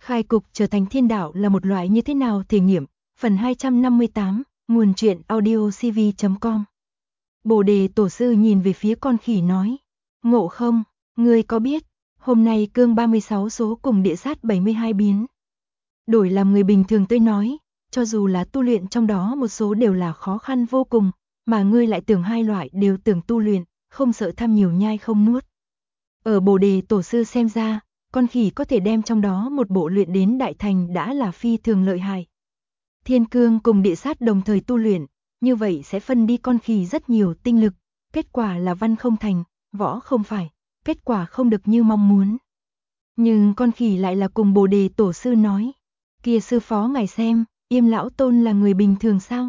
Khai cục trở thành thiên đạo là một loại như thế nào thể nghiệm, phần 258, nguồn truyện audiocv.com. Bồ đề tổ sư nhìn về phía con khỉ nói, Ngộ không, ngươi có biết, hôm nay cương 36 số cùng địa sát 72 biến. Đổi làm người bình thường tôi nói, cho dù là tu luyện trong đó một số đều là khó khăn vô cùng, mà ngươi lại tưởng hai loại đều tưởng tu luyện, không sợ tham nhiều nhai không nuốt. Ở bồ đề tổ sư xem ra, con khỉ có thể đem trong đó một bộ luyện đến đại thành đã là phi thường lợi hại. Thiên cương cùng địa sát đồng thời tu luyện, như vậy sẽ phân đi con khỉ rất nhiều tinh lực, kết quả là văn không thành, võ không phải, kết quả không được như mong muốn. Nhưng con khỉ lại là cùng bồ đề tổ sư nói, kia sư phó ngài xem, Yêm lão tôn là người bình thường sao?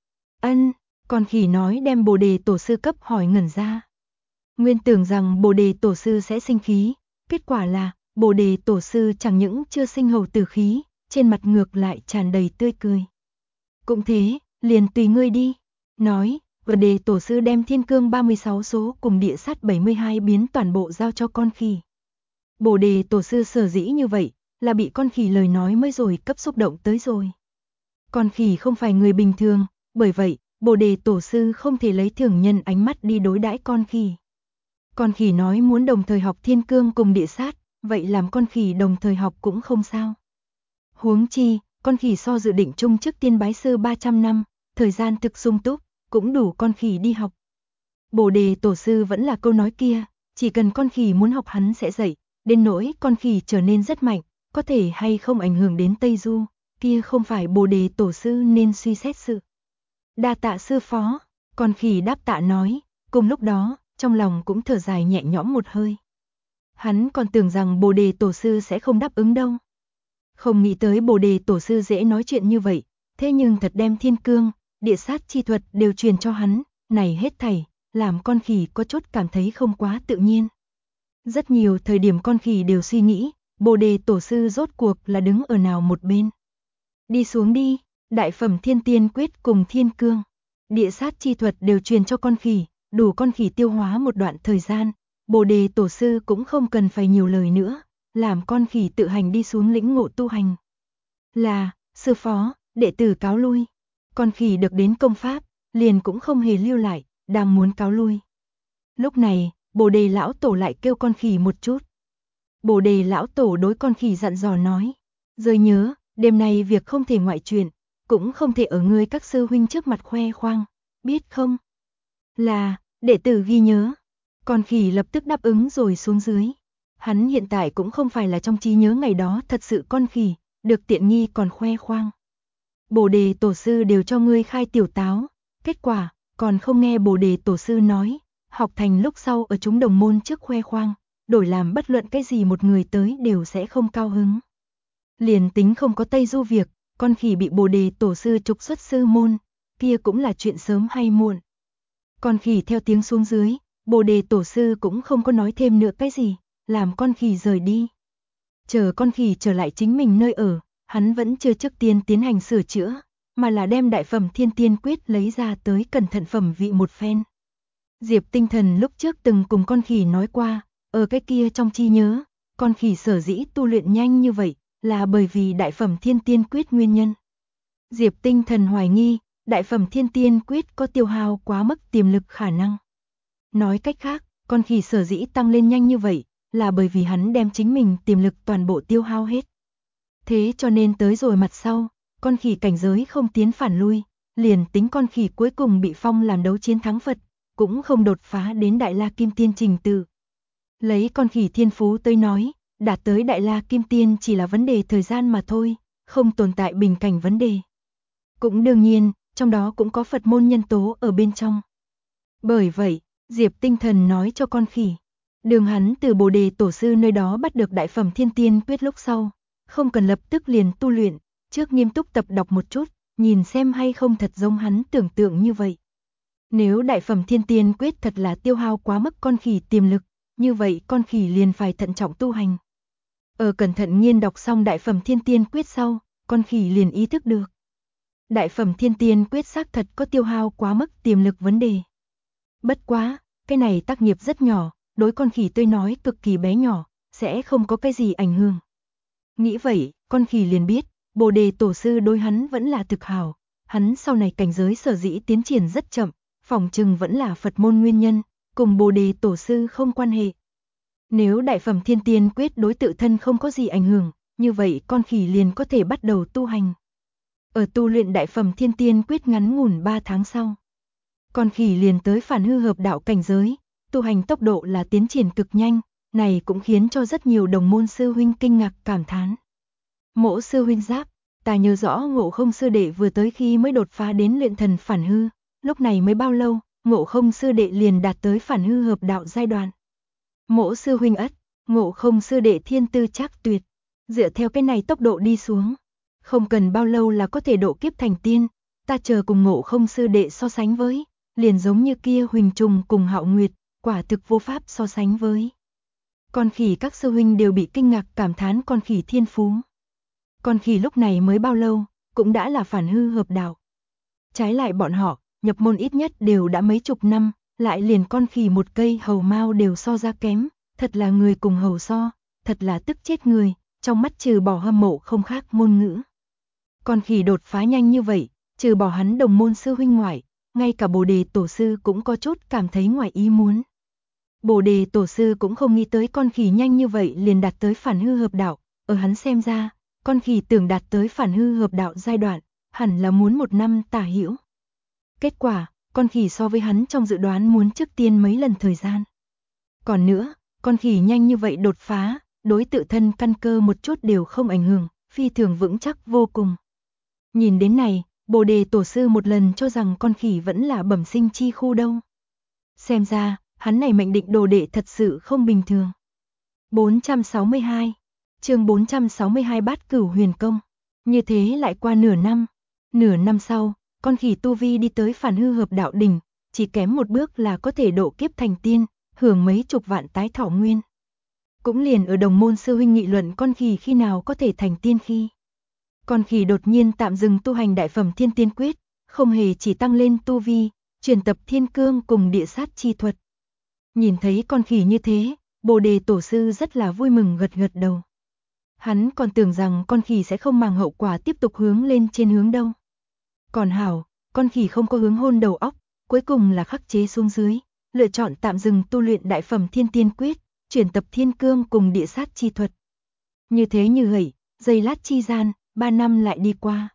Ân, con khỉ nói đem bồ đề tổ sư cấp hỏi ngẩn ra. Nguyên tưởng rằng bồ đề tổ sư sẽ sinh khí, kết quả là bồ đề tổ sư chẳng những chưa sinh hầu tử khí, trên mặt ngược lại tràn đầy tươi cười. Cũng thế, liền tùy ngươi đi. Nói, bồ đề tổ sư đem thiên cương 36 số cùng địa sát 72 biến toàn bộ giao cho con khỉ. Bồ đề tổ sư sở dĩ như vậy, là bị con khỉ lời nói mới rồi cấp xúc động tới rồi. Con khỉ không phải người bình thường, bởi vậy, bồ đề tổ sư không thể lấy thường nhân ánh mắt đi đối đãi con khỉ. Con khỉ nói muốn đồng thời học thiên cương cùng địa sát, vậy làm con khỉ đồng thời học cũng không sao. Huống chi, con khỉ so dự định chung trước tiên bái sư 300 năm, thời gian thực sung túc, cũng đủ con khỉ đi học. Bồ đề tổ sư vẫn là câu nói kia, chỉ cần con khỉ muốn học hắn sẽ dạy, đến nỗi con khỉ trở nên rất mạnh, có thể hay không ảnh hưởng đến Tây Du, kia không phải bồ đề tổ sư nên suy xét sự. Đa tạ sư phó, con khỉ đáp tạ nói, cùng lúc đó, trong lòng cũng thở dài nhẹ nhõm một hơi. Hắn còn tưởng rằng bồ đề tổ sư sẽ không đáp ứng đâu. Không nghĩ tới bồ đề tổ sư dễ nói chuyện như vậy, thế nhưng thật đem thiên cương, địa sát chi thuật đều truyền cho hắn, này hết thảy, làm con khỉ có chút cảm thấy không quá tự nhiên. Rất nhiều thời điểm con khỉ đều suy nghĩ, bồ đề tổ sư rốt cuộc là đứng ở nào một bên. Đi xuống đi, đại phẩm thiên tiên quyết cùng thiên cương, địa sát chi thuật đều truyền cho con khỉ, đủ con khỉ tiêu hóa một đoạn thời gian, bồ đề tổ sư cũng không cần phải nhiều lời nữa, làm con khỉ tự hành đi xuống lĩnh ngộ tu hành. Là, sư phó, đệ tử cáo lui. Con khỉ được đến công pháp, liền cũng không hề lưu lại, đang muốn cáo lui. Lúc này, bồ đề lão tổ lại kêu con khỉ một chút. Bồ đề lão tổ đối con khỉ dặn dò nói, rồi nhớ, đêm nay việc không thể ngoại chuyện, cũng không thể ở ngươi các sư huynh trước mặt khoe khoang, biết không? Là, đệ tử ghi nhớ. Con khỉ lập tức đáp ứng rồi xuống dưới. Hắn hiện tại cũng không phải là trong trí nhớ ngày đó thật sự con khỉ, được tiện nghi còn khoe khoang. Bồ đề tổ sư đều cho ngươi khai tiểu táo, kết quả, còn không nghe bồ đề tổ sư nói, học thành lúc sau ở chúng đồng môn trước khoe khoang, đổi làm bất luận cái gì một người tới đều sẽ không cao hứng. Liền tính không có Tây Du việc, con khỉ bị bồ đề tổ sư trục xuất sư môn, kia cũng là chuyện sớm hay muộn. Con khỉ theo tiếng xuống dưới, bồ đề tổ sư cũng không có nói thêm nữa cái gì, làm con khỉ rời đi. Chờ con khỉ trở lại chính mình nơi ở, hắn vẫn chưa trước tiên tiến hành sửa chữa, mà là đem đại phẩm thiên tiên quyết lấy ra tới cẩn thận phẩm vị một phen. Diệp Tinh Thần lúc trước từng cùng con khỉ nói qua, ở cái kia trong trí nhớ, con khỉ sở dĩ tu luyện nhanh như vậy, là bởi vì đại phẩm thiên tiên quyết nguyên nhân. Diệp Tinh Thần hoài nghi, đại phẩm thiên tiên quyết có tiêu hao quá mức tiềm lực khả năng. Nói cách khác, con khỉ sở dĩ tăng lên nhanh như vậy, là bởi vì hắn đem chính mình tiềm lực toàn bộ tiêu hao hết. Thế cho nên tới rồi mặt sau, con khỉ cảnh giới không tiến phản lui, liền tính con khỉ cuối cùng bị phong làm đấu chiến thắng Phật, cũng không đột phá đến Đại La Kim Tiên trình tự. Lấy con khỉ thiên phú tới nói, đạt tới Đại La Kim Tiên chỉ là vấn đề thời gian mà thôi, không tồn tại bình cảnh vấn đề. Cũng đương nhiên, trong đó cũng có Phật môn nhân tố ở bên trong. Bởi vậy, Diệp Tinh Thần nói cho con khỉ, đường hắn từ bồ đề tổ sư nơi đó bắt được đại phẩm thiên tiên quyết lúc sau, không cần lập tức liền tu luyện, trước nghiêm túc tập đọc một chút, nhìn xem hay không thật giống hắn tưởng tượng như vậy. Nếu đại phẩm thiên tiên quyết thật là tiêu hao quá mức con khỉ tiềm lực, như vậy con khỉ liền phải thận trọng tu hành. Ở cẩn thận nghiên đọc xong đại phẩm thiên tiên quyết sau, con khỉ liền ý thức được. Đại phẩm thiên tiên quyết xác thật có tiêu hao quá mức tiềm lực vấn đề. Bất quá, cái này tác nghiệp rất nhỏ, đối con khỉ tôi nói cực kỳ bé nhỏ, sẽ không có cái gì ảnh hưởng. Nghĩ vậy, con khỉ liền biết, Bồ đề tổ sư đối hắn vẫn là thực hảo, hắn sau này cảnh giới sở dĩ tiến triển rất chậm, phỏng chừng vẫn là Phật môn nguyên nhân, cùng Bồ đề tổ sư không quan hệ. Nếu đại phẩm thiên tiên quyết đối tự thân không có gì ảnh hưởng, như vậy con khỉ liền có thể bắt đầu tu hành. Ở tu luyện đại phẩm thiên tiên quyết ngắn ngủn 3 tháng sau, con khỉ liền tới phản hư hợp đạo cảnh giới, tu hành tốc độ là tiến triển cực nhanh, này cũng khiến cho rất nhiều đồng môn sư huynh kinh ngạc cảm thán. Mỗ sư huynh giáp, ta nhớ rõ Ngộ Không sư đệ vừa tới khi mới đột phá đến luyện thần phản hư, lúc này mới bao lâu, Ngộ Không sư đệ liền đạt tới phản hư hợp đạo giai đoạn. Mỗ sư huynh ất, Ngộ Không sư đệ thiên tư chắc tuyệt, dựa theo cái này tốc độ đi xuống, không cần bao lâu là có thể độ kiếp thành tiên, ta chờ cùng Ngộ Không sư đệ so sánh với, liền giống như kia Huỳnh Trùng cùng Hạo Nguyệt, quả thực vô pháp so sánh với. Con khỉ các sư huynh đều bị kinh ngạc cảm thán con khỉ thiên phú. Con khỉ lúc này mới bao lâu, cũng đã là phản hư hợp đạo. Trái lại bọn họ, nhập môn ít nhất đều đã mấy chục năm, lại liền con khỉ một cây hầu mao đều so ra kém, thật là người cùng hầu so, thật là tức chết người, trong mắt trừ bỏ hâm mộ không khác ngôn ngữ. Con khỉ đột phá nhanh như vậy, trừ bỏ hắn đồng môn sư huynh ngoại, ngay cả Bồ đề tổ sư cũng có chút cảm thấy ngoài ý muốn. Bồ đề tổ sư cũng không nghĩ tới con khỉ nhanh như vậy liền đạt tới phản hư hợp đạo, ở hắn xem ra, con khỉ tưởng đạt tới phản hư hợp đạo giai đoạn, hẳn là muốn 1 năm tả hữu. Kết quả, con khỉ so với hắn trong dự đoán muốn trước tiên mấy lần thời gian. Còn nữa, con khỉ nhanh như vậy đột phá, đối tự thân căn cơ một chút đều không ảnh hưởng, phi thường vững chắc vô cùng. Nhìn đến này, Bồ đề tổ sư một lần cho rằng con khỉ vẫn là bẩm sinh chi khu đâu. Xem ra, hắn này mệnh định đồ đệ thật sự không bình thường. 462, chương 462 Bát Cửu Huyền Công. Như thế lại qua nửa năm sau, con khỉ tu vi đi tới phản hư hợp đạo đỉnh, chỉ kém một bước là có thể độ kiếp thành tiên, hưởng mấy chục vạn tái thọ nguyên. Cũng liền ở đồng môn sư huynh nghị luận con khỉ khi nào có thể thành tiên khi. Con khỉ đột nhiên tạm dừng tu hành đại phẩm thiên tiên quyết, không hề chỉ tăng lên tu vi, truyền tập thiên cương cùng địa sát chi thuật. Nhìn thấy con khỉ như thế, Bồ đề tổ sư rất là vui mừng gật gật đầu. Hắn còn tưởng rằng con khỉ sẽ không màng hậu quả tiếp tục hướng lên trên hướng đâu. Còn hảo, con khỉ không có hướng hôn đầu óc, cuối cùng là khắc chế xuống dưới, lựa chọn tạm dừng tu luyện đại phẩm thiên tiên quyết, chuyển tập thiên cương cùng địa sát chi thuật. Như thế như vậy, giây lát chi gian, 3 năm lại đi qua.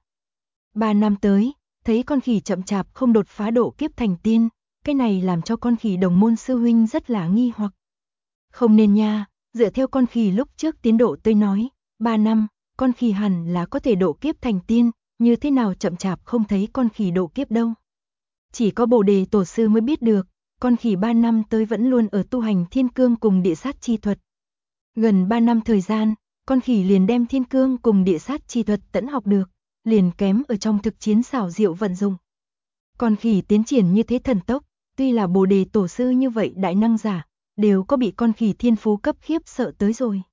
3 năm tới, thấy con khỉ chậm chạp không đột phá độ kiếp thành tiên, cái này làm cho con khỉ đồng môn sư huynh rất là nghi hoặc. Không nên nha, dựa theo con khỉ lúc trước tiến độ tôi nói, 3 năm, con khỉ hẳn là có thể độ kiếp thành tiên, như thế nào chậm chạp không thấy con khỉ độ kiếp đâu. Chỉ có Bồ đề tổ sư mới biết được, con khỉ 3 năm tới vẫn luôn ở tu hành thiên cương cùng địa sát chi thuật. Gần 3 năm thời gian, con khỉ liền đem thiên cương cùng địa sát chi thuật tẫn học được, liền kém ở trong thực chiến xảo diệu vận dụng. Con khỉ tiến triển như thế thần tốc, tuy là Bồ đề tổ sư như vậy đại năng giả, đều có bị con khỉ thiên phú cấp khiếp sợ tới rồi.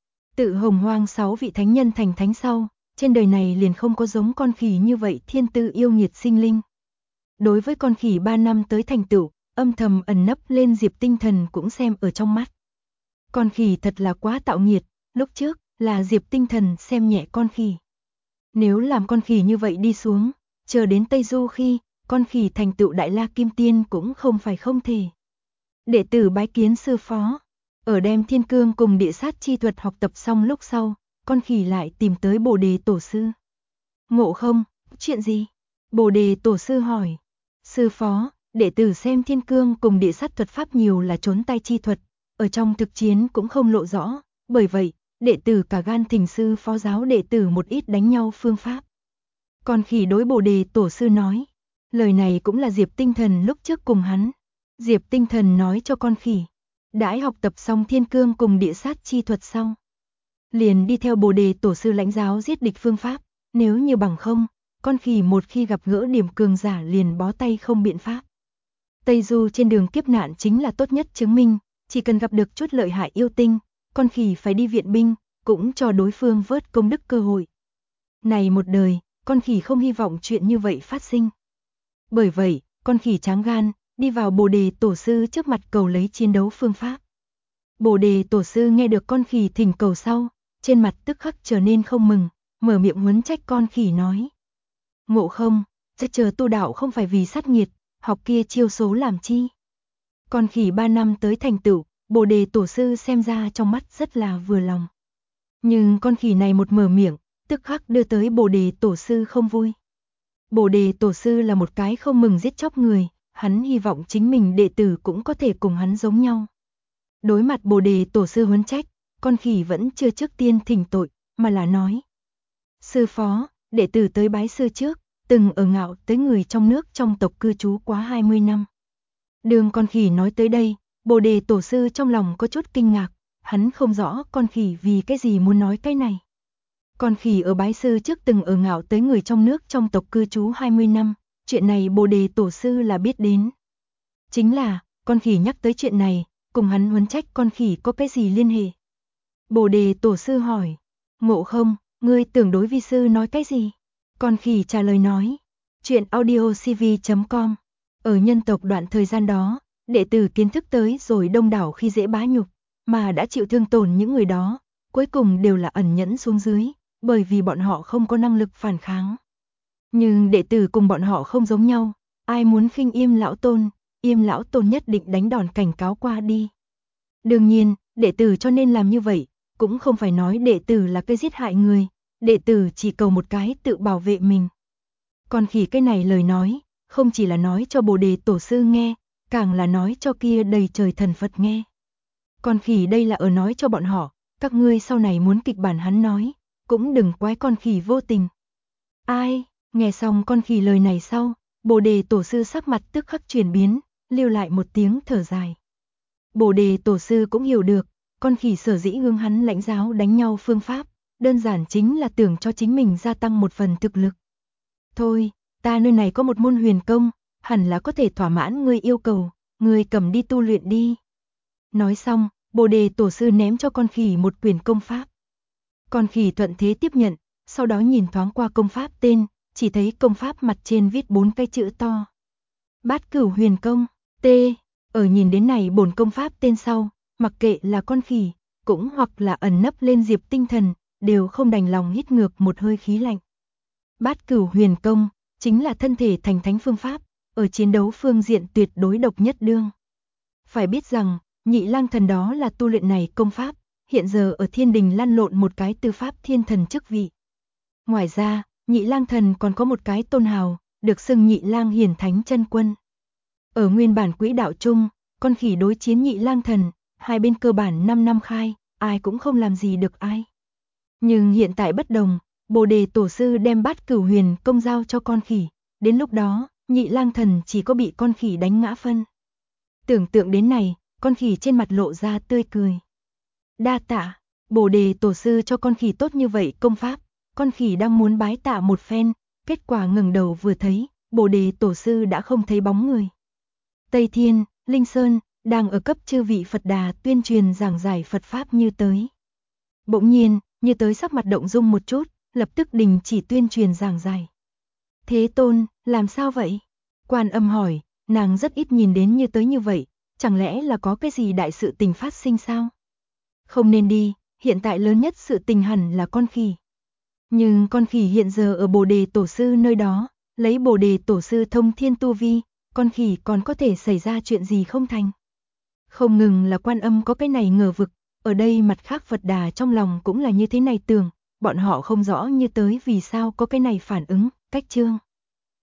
Tự Hồng Hoang 6 vị thánh nhân thành thánh sau, trên đời này liền không có giống con khỉ như vậy thiên tư yêu nghiệt sinh linh. Đối với con khỉ 3 năm tới thành tựu, âm thầm ẩn nấp lên Diệp Tinh Thần cũng xem ở trong mắt. Con khỉ thật là quá tạo nghiệt, lúc trước là Diệp Tinh Thần xem nhẹ con khỉ. Nếu làm con khỉ như vậy đi xuống, chờ đến Tây Du khi, con khỉ thành tựu Đại La Kim Tiên cũng không phải không thể. Đệ tử bái kiến sư phó, ở đem thiên cương cùng địa sát chi thuật học tập xong lúc sau, con khỉ lại tìm tới Bồ đề tổ sư. Ngộ Không, chuyện gì? Bồ đề tổ sư hỏi. Sư phó, đệ tử xem thiên cương cùng địa sát thuật pháp nhiều là trốn tay chi thuật, ở trong thực chiến cũng không lộ rõ, bởi vậy, đệ tử cả gan thỉnh sư phó giáo đệ tử một ít đánh nhau phương pháp. Con khỉ đối Bồ đề tổ sư nói, lời này cũng là Diệp Tinh Thần lúc trước cùng hắn. Diệp Tinh Thần nói cho con khỉ, đãi học tập xong thiên cương cùng địa sát chi thuật xong, liền đi theo Bồ đề tổ sư lãnh giáo giết địch phương pháp, nếu như bằng không, con khỉ một khi gặp gỡ điểm cường giả liền bó tay không biện pháp. Tây Du trên đường kiếp nạn chính là tốt nhất chứng minh, chỉ cần gặp được chút lợi hại yêu tinh, con khỉ phải đi viện binh, cũng cho đối phương vớt công đức cơ hội. Này một đời, con khỉ không hy vọng chuyện như vậy phát sinh. Bởi vậy, con khỉ tráng gan, đi vào Bồ đề tổ sư trước mặt cầu lấy chiến đấu phương pháp. Bồ đề tổ sư nghe được con khỉ thỉnh cầu sau, trên mặt tức khắc trở nên không mừng, mở miệng huấn trách con khỉ nói. Ngộ không, chờ tu đạo không phải vì sát nghiệt, học kia chiêu số làm chi. Con khỉ 3 năm tới thành tựu, Bồ Đề Tổ sư xem ra trong mắt rất là vừa lòng. Nhưng con khỉ này một mở miệng, tức khắc đưa tới Bồ Đề Tổ sư không vui. Bồ Đề Tổ sư là một cái không mừng giết chóc người, hắn hy vọng chính mình đệ tử cũng có thể cùng hắn giống nhau. Đối mặt Bồ Đề Tổ sư huấn trách, con khỉ vẫn chưa trước tiên thỉnh tội, mà là nói. Sư phó, đệ tử tới bái sư trước, từng ở ngạo tới người trong nước trong tộc cư trú quá 20 năm. Đường con khỉ nói tới đây, Bồ Đề Tổ sư trong lòng có chút kinh ngạc, hắn không rõ con khỉ vì cái gì muốn nói cái này. Con khỉ ở bái sư trước từng ở ngạo tới người trong nước trong tộc cư trú 20 năm, chuyện này Bồ Đề Tổ sư là biết đến. Chính là, con khỉ nhắc tới chuyện này, cùng hắn huấn trách con khỉ có cái gì liên hệ? Bồ Đề Tổ sư hỏi, Ngộ không, ngươi tưởng đối vi sư nói cái gì? Con khỉ trả lời nói, chuyện audiocv.com. Ở nhân tộc đoạn thời gian đó, đệ tử kiến thức tới rồi đông đảo khi dễ bá nhục, mà đã chịu thương tổn những người đó, cuối cùng đều là ẩn nhẫn xuống dưới, bởi vì bọn họ không có năng lực phản kháng. Nhưng đệ tử cùng bọn họ không giống nhau, ai muốn khinh Im lão tôn nhất định đánh đòn cảnh cáo qua đi. Đương nhiên, đệ tử cho nên làm như vậy, cũng không phải nói đệ tử là cái giết hại người, đệ tử chỉ cầu một cái tự bảo vệ mình. Còn khỉ cái này lời nói, không chỉ là nói cho Bồ Đề Tổ sư nghe, càng là nói cho kia đầy trời thần Phật nghe. Con khỉ đây là ở nói cho bọn họ, các ngươi sau này muốn kịch bản hắn nói, cũng đừng quái con khỉ vô tình. Ai, nghe xong con khỉ lời này sau, Bồ Đề Tổ sư sắc mặt tức khắc chuyển biến, lưu lại một tiếng thở dài. Bồ Đề Tổ sư cũng hiểu được, con khỉ sở dĩ hướng hắn lãnh giáo đánh nhau phương pháp, đơn giản chính là tưởng cho chính mình gia tăng một phần thực lực. Thôi, ta nơi này có một môn huyền công, hẳn là có thể thỏa mãn ngươi yêu cầu, ngươi cầm đi tu luyện đi. Nói xong, Bồ Đề Tổ sư ném cho con khỉ một quyển công pháp. Con khỉ thuận thế tiếp nhận, sau đó nhìn thoáng qua công pháp tên, chỉ thấy công pháp mặt trên viết 4 cái chữ to. Bát Cửu Huyền Công, T. Ở nhìn đến này bổn công pháp tên sau, mặc kệ là con khỉ, cũng hoặc là ẩn nấp lên Diệp Tinh Thần, đều không đành lòng hít ngược một hơi khí lạnh. Bát Cửu Huyền Công, chính là thân thể thành thánh phương pháp, ở chiến đấu phương diện tuyệt đối độc nhất đương. Phải biết rằng, Nhị Lang Thần đó là tu luyện này công pháp, hiện giờ ở thiên đình lăn lộn một cái tư pháp thiên thần chức vị. Ngoài ra, Nhị Lang Thần còn có một cái tôn hào, được xưng Nhị Lang Hiển Thánh Chân Quân. Ở nguyên bản quỹ đạo chung, con khỉ đối chiến Nhị Lang Thần, hai bên cơ bản 5 năm khai, ai cũng không làm gì được ai. Nhưng hiện tại bất đồng, Bồ Đề Tổ sư đem Bát Cửu Huyền Công giao cho con khỉ, đến lúc đó, Nhị Lang Thần chỉ có bị con khỉ đánh ngã phân. Tưởng tượng đến này, con khỉ trên mặt lộ ra tươi cười. Đa tạ, Bồ Đề Tổ sư cho con khỉ tốt như vậy công pháp, con khỉ đang muốn bái tạ một phen, kết quả ngẩng đầu vừa thấy, Bồ Đề Tổ sư đã không thấy bóng người. Tây Thiên, Linh Sơn, đang ở cấp chư vị Phật Đà tuyên truyền giảng giải Phật Pháp Như Tới. Bỗng nhiên, Như Tới sắc mặt động dung một chút, lập tức đình chỉ tuyên truyền giảng giải. Thế Tôn, làm sao vậy? Quan Âm hỏi, nàng rất ít nhìn đến Như Tới như vậy, chẳng lẽ là có cái gì đại sự tình phát sinh sao? Không nên đi, hiện tại lớn nhất sự tình hẳn là con khỉ. Nhưng con khỉ hiện giờ ở Bồ Đề Tổ sư nơi đó, lấy Bồ Đề Tổ sư thông thiên tu vi, con khỉ còn có thể xảy ra chuyện gì không thành. Không ngừng là Quan Âm có cái này ngờ vực, ở đây mặt khác Phật Đà trong lòng cũng là như thế này tưởng, bọn họ không rõ Như Tới vì sao có cái này phản ứng, cách chương.